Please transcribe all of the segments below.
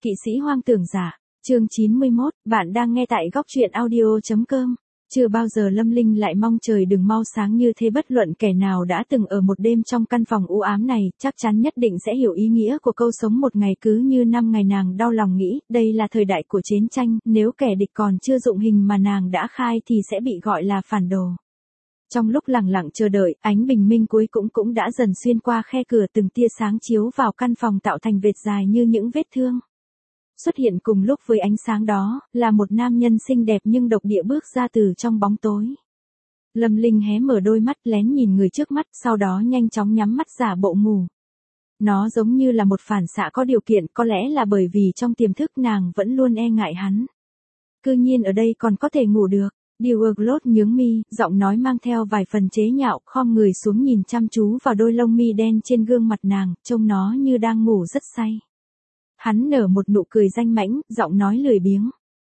Kỵ sĩ hoang tưởng giả, chương 91, bạn đang nghe tại góc truyện audio.com. Chưa bao giờ Lâm Linh lại mong trời đừng mau sáng như thế, bất luận kẻ nào đã từng ở một đêm trong căn phòng u ám này, chắc chắn nhất định sẽ hiểu ý nghĩa của câu sống một ngày cứ như 5 ngày. Nàng đau lòng nghĩ, đây là thời đại của chiến tranh, nếu kẻ địch còn chưa dụng hình mà nàng đã khai thì sẽ bị gọi là phản đồ. Trong lúc lặng lặng chờ đợi, ánh bình minh cuối cũng đã dần xuyên qua khe cửa, từng tia sáng chiếu vào căn phòng tạo thành vệt dài như những vết thương. Xuất hiện cùng lúc với ánh sáng đó, là một nam nhân xinh đẹp nhưng độc địa bước ra từ trong bóng tối. Lâm Linh hé mở đôi mắt lén nhìn người trước mắt, sau đó nhanh chóng nhắm mắt giả bộ ngủ. Nó giống như là một phản xạ có điều kiện, có lẽ là bởi vì trong tiềm thức nàng vẫn luôn e ngại hắn. Cư nhiên ở đây còn có thể ngủ được. Dioglot nhướng mi, giọng nói mang theo vài phần chế nhạo, khom người xuống nhìn chăm chú vào đôi lông mi đen trên gương mặt nàng, trông nó như đang ngủ rất say. Hắn nở một nụ cười danh mãnh, giọng nói lười biếng.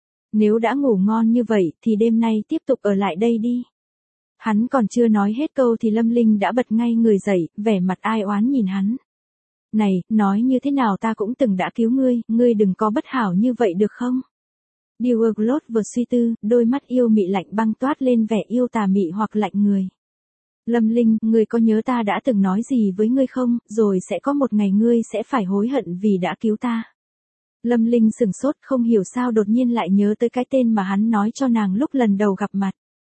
Nếu đã ngủ ngon như vậy thì đêm nay tiếp tục ở lại đây đi. Hắn còn chưa nói hết câu thì Lâm Linh đã bật ngay người dậy, vẻ mặt ai oán nhìn hắn. Này, nói như thế nào ta cũng từng đã cứu ngươi đừng có bất hảo như vậy được không? Dioglot vừa suy tư, đôi mắt yêu mị lạnh băng toát lên vẻ yêu tà mị hoặc lạnh người. Lâm Linh, ngươi có nhớ ta đã từng nói gì với ngươi không, rồi sẽ có một ngày ngươi sẽ phải hối hận vì đã cứu ta. Lâm Linh sửng sốt, không hiểu sao đột nhiên lại nhớ tới cái tên mà hắn nói cho nàng lúc lần đầu gặp mặt.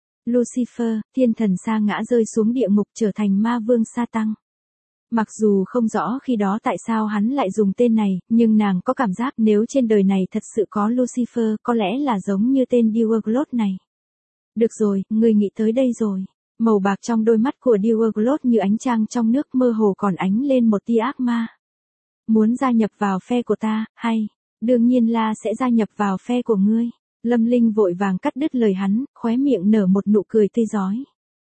Lucifer, thiên thần sa ngã rơi xuống địa ngục trở thành ma vương sa tăng. Mặc dù không rõ khi đó tại sao hắn lại dùng tên này, nhưng nàng có cảm giác nếu trên đời này thật sự có Lucifer, có lẽ là giống như tên Dioglot này. Được rồi, ngươi nghĩ tới đây rồi. Màu bạc trong đôi mắt của Dioglot như ánh trăng trong nước, mơ hồ còn ánh lên một tia ác ma. Muốn gia nhập vào phe của ta, hay? Đương nhiên là sẽ gia nhập vào phe của ngươi. Lâm Linh vội vàng cắt đứt lời hắn, khóe miệng nở một nụ cười tươi rói.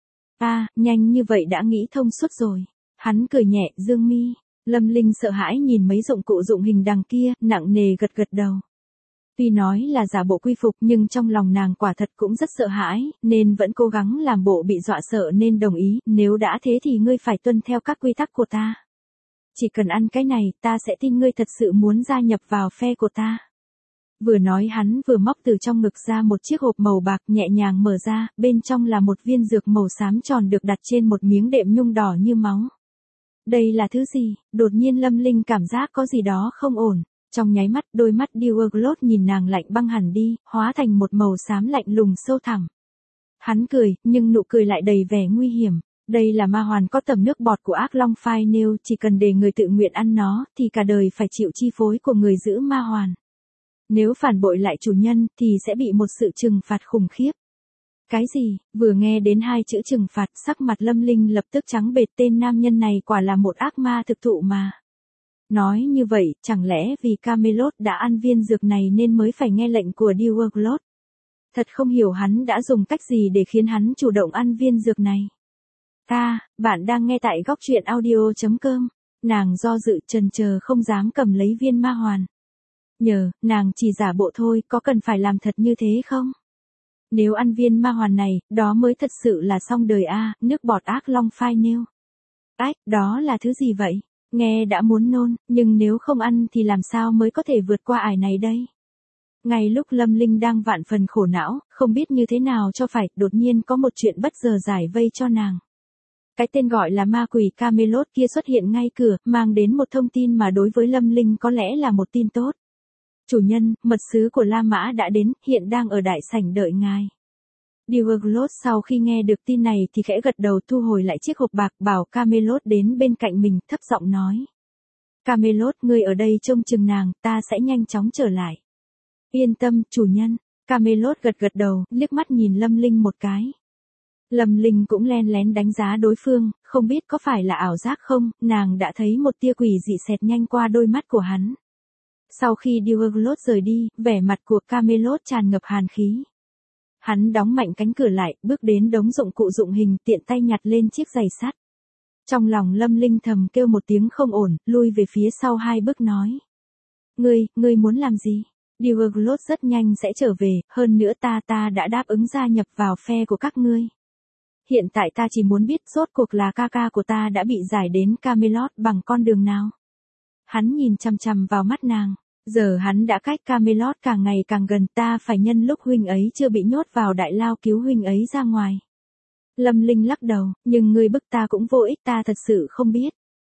Nhanh như vậy đã nghĩ thông suốt rồi. Hắn cười nhẹ, dương mi. Lâm Linh sợ hãi nhìn mấy dụng cụ dụng hình đằng kia, nặng nề gật gật đầu. Tuy nói là giả bộ quy phục nhưng trong lòng nàng quả thật cũng rất sợ hãi, nên vẫn cố gắng làm bộ bị dọa sợ nên đồng ý, nếu đã thế thì ngươi phải tuân theo các quy tắc của ta. Chỉ cần ăn cái này, ta sẽ tin ngươi thật sự muốn gia nhập vào phe của ta. Vừa nói hắn vừa móc từ trong ngực ra một chiếc hộp màu bạc, nhẹ nhàng mở ra, bên trong là một viên dược màu xám tròn được đặt trên một miếng đệm nhung đỏ như máu. Đây là thứ gì? Đột nhiên Lâm Linh cảm giác có gì đó không ổn. Trong nháy mắt, đôi mắt Dioglot nhìn nàng lạnh băng hẳn đi, hóa thành một màu xám lạnh lùng sâu thẳm. Hắn cười, nhưng nụ cười lại đầy vẻ nguy hiểm. Đây là ma hoàn có tẩm nước bọt của ác long phai nêu, chỉ cần để người tự nguyện ăn nó, thì cả đời phải chịu chi phối của người giữ ma hoàn. Nếu phản bội lại chủ nhân, thì sẽ bị một sự trừng phạt khủng khiếp. Cái gì? Vừa nghe đến hai chữ trừng phạt, sắc mặt Lâm Linh lập tức trắng bệch, tên nam nhân này quả là một ác ma thực thụ mà. Nói như vậy, chẳng lẽ vì Camelot đã ăn viên dược này nên mới phải nghe lệnh của Dioglot? Thật không hiểu hắn đã dùng cách gì để khiến hắn chủ động ăn viên dược này. Bạn đang nghe tại góc truyện audio.com. Nàng do dự chần chờ không dám cầm lấy viên ma hoàn. Nàng chỉ giả bộ thôi, có cần phải làm thật như thế không? Nếu ăn viên ma hoàn này, đó mới thật sự là xong đời nước bọt ác long phai nêu. Đó là thứ gì vậy? Nghe đã muốn nôn, nhưng nếu không ăn thì làm sao mới có thể vượt qua ải này đây? Ngay lúc Lâm Linh đang vạn phần khổ não, không biết như thế nào cho phải, đột nhiên có một chuyện bất ngờ giải vây cho nàng. Cái tên gọi là ma quỷ Camelot kia xuất hiện ngay cửa, mang đến một thông tin mà đối với Lâm Linh có lẽ là một tin tốt. Chủ nhân, mật sứ của La Mã đã đến, hiện đang ở đại sảnh đợi ngài. Dioglot sau khi nghe được tin này thì khẽ gật đầu, thu hồi lại chiếc hộp bạc, bảo Camelot đến bên cạnh mình, thấp giọng nói. Camelot, ngươi ở đây trông chừng nàng, ta sẽ nhanh chóng trở lại. Yên tâm, chủ nhân. Camelot gật gật đầu, liếc mắt nhìn Lâm Linh một cái. Lâm Linh cũng len lén đánh giá đối phương, không biết có phải là ảo giác không, nàng đã thấy một tia quỷ dị xẹt nhanh qua đôi mắt của hắn. Sau khi Dioglot rời đi, vẻ mặt của Camelot tràn ngập hàn khí. Hắn đóng mạnh cánh cửa lại, bước đến đống dụng cụ dụng hình, tiện tay nhặt lên chiếc giày sắt. Trong lòng Lâm Linh thầm kêu một tiếng không ổn, lui về phía sau 2 bước nói. Ngươi muốn làm gì? Dioglot rất nhanh sẽ trở về, hơn nữa ta đã đáp ứng gia nhập vào phe của các ngươi. Hiện tại ta chỉ muốn biết rốt cuộc là ca của ta đã bị giải đến Camelot bằng con đường nào. Hắn nhìn chằm chằm vào mắt nàng. Giờ hắn đã cách Camelot càng ngày càng gần, ta phải nhân lúc huynh ấy chưa bị nhốt vào đại lao cứu huynh ấy ra ngoài. Lâm Linh lắc đầu, nhưng ngươi bức ta cũng vô ích, ta thật sự không biết.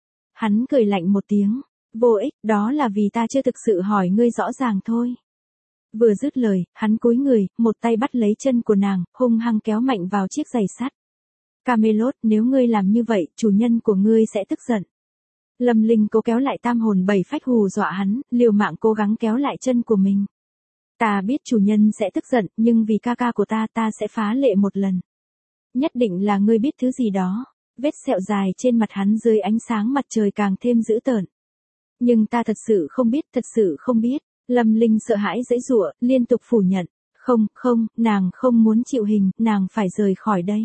Hắn cười lạnh một tiếng, vô ích, đó là vì ta chưa thực sự hỏi ngươi rõ ràng thôi. Vừa dứt lời, hắn cúi người, một tay bắt lấy chân của nàng, hung hăng kéo mạnh vào chiếc giày sắt. Camelot, nếu ngươi làm như vậy, chủ nhân của ngươi sẽ tức giận. Lâm Linh cố kéo lại tam hồn bảy phách hù dọa hắn, liều mạng cố gắng kéo lại chân của mình. Ta biết chủ nhân sẽ tức giận, nhưng vì ca ca của ta sẽ phá lệ một lần. Nhất định là ngươi biết thứ gì đó. Vết sẹo dài trên mặt hắn dưới ánh sáng mặt trời càng thêm dữ tợn. Nhưng ta thật sự không biết. Lâm Linh sợ hãi giãy giụa, liên tục phủ nhận. Không, nàng không muốn chịu hình, nàng phải rời khỏi đây.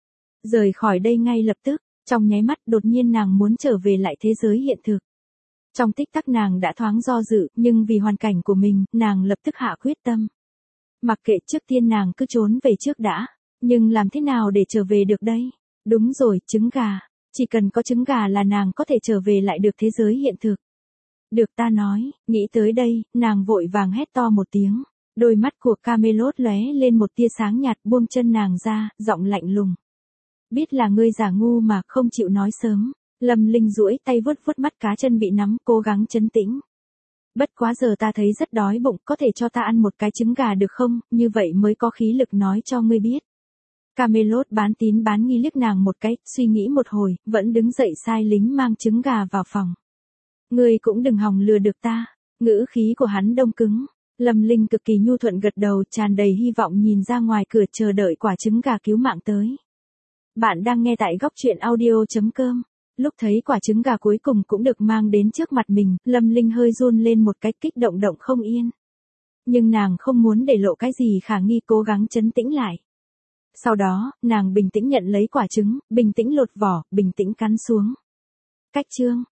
Rời khỏi đây ngay lập tức, trong nháy mắt đột nhiên nàng muốn trở về lại thế giới hiện thực. Trong tích tắc nàng đã thoáng do dự, nhưng vì hoàn cảnh của mình, nàng lập tức hạ quyết tâm. Mặc kệ, trước tiên nàng cứ trốn về trước đã. Nhưng làm thế nào để trở về được đây? Đúng rồi, trứng gà. Chỉ cần có trứng gà là nàng có thể trở về lại được thế giới hiện thực. Được ta nói, nghĩ tới đây, nàng vội vàng hét to một tiếng. Đôi mắt của Camelot lóe lên một tia sáng nhạt, buông chân nàng ra, giọng lạnh lùng. Biết là ngươi giả ngu mà không chịu nói sớm. Lâm Linh duỗi tay vuốt vuốt mắt cá chân bị nắm, cố gắng trấn tĩnh. Bất quá giờ ta thấy rất đói bụng, có thể cho ta ăn một cái trứng gà được không, như vậy mới có khí lực nói cho ngươi biết. Camelot bán tín bán nghi liếc nàng một cái, suy nghĩ một hồi, vẫn đứng dậy sai lính mang trứng gà vào phòng. Ngươi cũng đừng hòng lừa được ta. Ngữ khí của hắn đông cứng. Lâm Linh cực kỳ nhu thuận gật đầu, tràn đầy hy vọng nhìn ra ngoài cửa chờ đợi quả trứng gà cứu mạng tới. Bạn đang nghe tại góc truyện audio.com. Lúc thấy quả trứng gà cuối cùng cũng được mang đến trước mặt mình, Lâm Linh hơi run lên một cách, kích động không yên. Nhưng nàng không muốn để lộ cái gì khả nghi, cố gắng trấn tĩnh lại. Sau đó, nàng bình tĩnh nhận lấy quả trứng, bình tĩnh lột vỏ, bình tĩnh cắn xuống. Cách chương